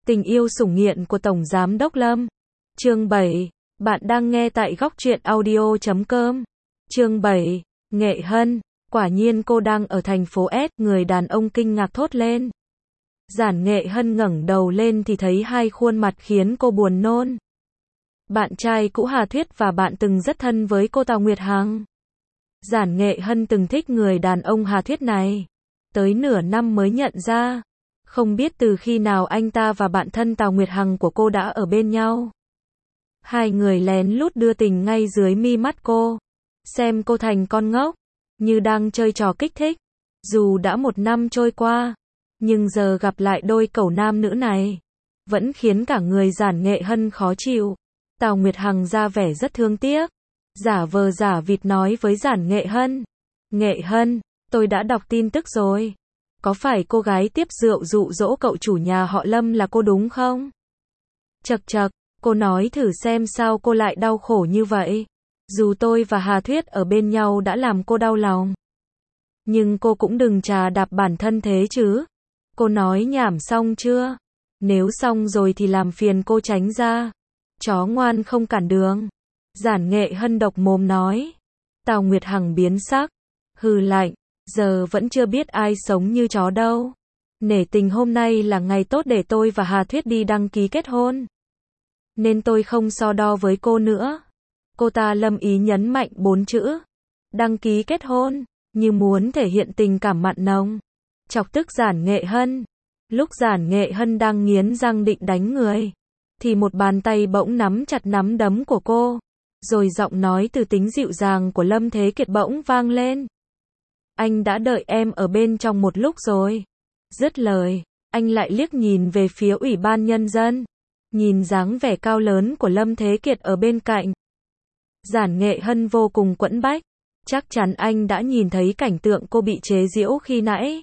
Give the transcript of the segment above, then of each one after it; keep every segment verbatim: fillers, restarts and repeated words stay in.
Tình yêu sủng nghiện của Tổng Giám đốc Lâm. Chương bảy. Bạn đang nghe tại góc truyện audio chấm com. Chương bảy. Nghệ Hân. Quả nhiên cô đang ở thành phố S, người đàn ông kinh ngạc thốt lên. Giản Nghệ Hân ngẩng đầu lên thì thấy hai khuôn mặt khiến cô buồn nôn. Bạn trai cũ Hà Thuyết và bạn từng rất thân với cô Tào Nguyệt Hằng. Giản Nghệ Hân từng thích người đàn ông Hà Thuyết này. Tới nửa năm mới nhận ra. Không biết từ khi nào anh ta và bạn thân Tào Nguyệt Hằng của cô đã ở bên nhau. Hai người lén lút đưa tình ngay dưới mi mắt cô. Xem cô thành con ngốc. Như đang chơi trò kích thích. Dù đã một năm trôi qua. Nhưng giờ gặp lại đôi cẩu nam nữ này. Vẫn khiến cả người Giản Nghệ Hân khó chịu. Tào Nguyệt Hằng ra vẻ rất thương tiếc. Giả vờ giả vịt nói với Giản Nghệ Hân. Nghệ Hân, tôi đã đọc tin tức rồi. Có phải cô gái tiếp rượu dụ dỗ cậu chủ nhà họ Lâm là cô đúng không? Chậc chậc, cô nói thử xem sao cô lại đau khổ như vậy. Dù tôi và Hà Thuyết ở bên nhau đã làm cô đau lòng. Nhưng cô cũng đừng chà đạp bản thân thế chứ. Cô nói nhảm xong chưa? Nếu xong rồi thì làm phiền cô tránh ra. Chó ngoan không cản đường. Giản Nghệ Hân độc mồm nói. Tào Nguyệt Hằng biến sắc. Hừ lạnh. Giờ vẫn chưa biết ai sống như chó đâu. Nể tình hôm nay là ngày tốt để tôi và Hà Thuyết đi đăng ký kết hôn. Nên tôi không so đo với cô nữa. Cô ta lâm ý nhấn mạnh bốn chữ. Đăng ký kết hôn. Như muốn thể hiện tình cảm mặn nồng. Chọc tức Giản Nghệ Hân. Lúc Giản Nghệ Hân đang nghiến răng định đánh người. Thì một bàn tay bỗng nắm chặt nắm đấm của cô. Rồi giọng nói từ tính dịu dàng của Lâm Thế Kiệt bỗng vang lên. Anh đã đợi em ở bên trong một lúc rồi. Dứt lời, anh lại liếc nhìn về phía Ủy ban Nhân dân. Nhìn dáng vẻ cao lớn của Lâm Thế Kiệt ở bên cạnh. Giản Nghệ Hân vô cùng quẫn bách. Chắc chắn anh đã nhìn thấy cảnh tượng cô bị chế giễu khi nãy.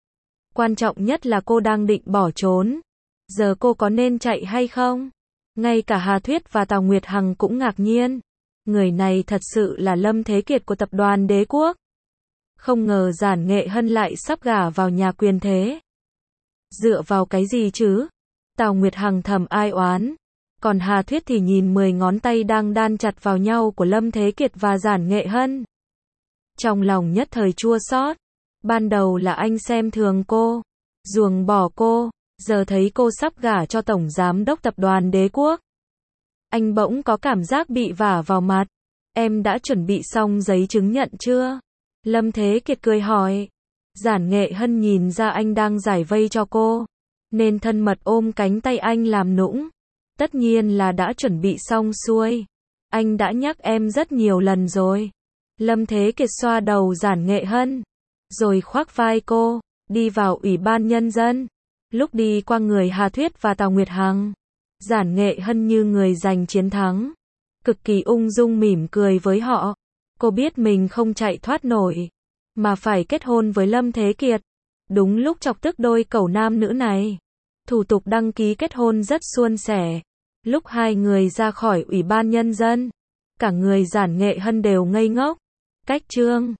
Quan trọng nhất là cô đang định bỏ trốn. Giờ cô có nên chạy hay không? Ngay cả Hà Thuyết và Tào Nguyệt Hằng cũng ngạc nhiên. Người này thật sự là Lâm Thế Kiệt của tập đoàn Đế Quốc. Không ngờ Giản Nghệ Hân lại sắp gả vào nhà quyền thế. Dựa vào cái gì chứ? Tào Nguyệt Hằng thầm ai oán. Còn Hà Thuyết thì nhìn mười ngón tay đang đan chặt vào nhau của Lâm Thế Kiệt và Giản Nghệ Hân. Trong lòng nhất thời chua xót. Ban đầu là anh xem thường cô. Ruồng bỏ cô. Giờ thấy cô sắp gả cho Tổng Giám đốc Tập đoàn Đế Quốc. Anh bỗng có cảm giác bị vả vào mặt. Em đã chuẩn bị xong giấy chứng nhận chưa? Lâm Thế Kiệt cười hỏi. Giản Nghệ Hân nhìn ra anh đang giải vây cho cô. Nên thân mật ôm cánh tay anh làm nũng. Tất nhiên là đã chuẩn bị xong xuôi. Anh đã nhắc em rất nhiều lần rồi. Lâm Thế Kiệt xoa đầu Giản Nghệ Hân. Rồi khoác vai cô. Đi vào Ủy ban Nhân dân. Lúc đi qua người Hà Thuyết và Tào Nguyệt Hằng. Giản Nghệ Hân như người giành chiến thắng. Cực kỳ ung dung mỉm cười với họ. Cô biết mình không chạy thoát nổi. Mà phải kết hôn với Lâm Thế Kiệt. Đúng lúc chọc tức đôi cẩu nam nữ này. Thủ tục đăng ký kết hôn rất suôn sẻ. Lúc hai người ra khỏi Ủy ban Nhân dân. Cả người Giản Nghệ Hân đều ngây ngốc. Cách chương.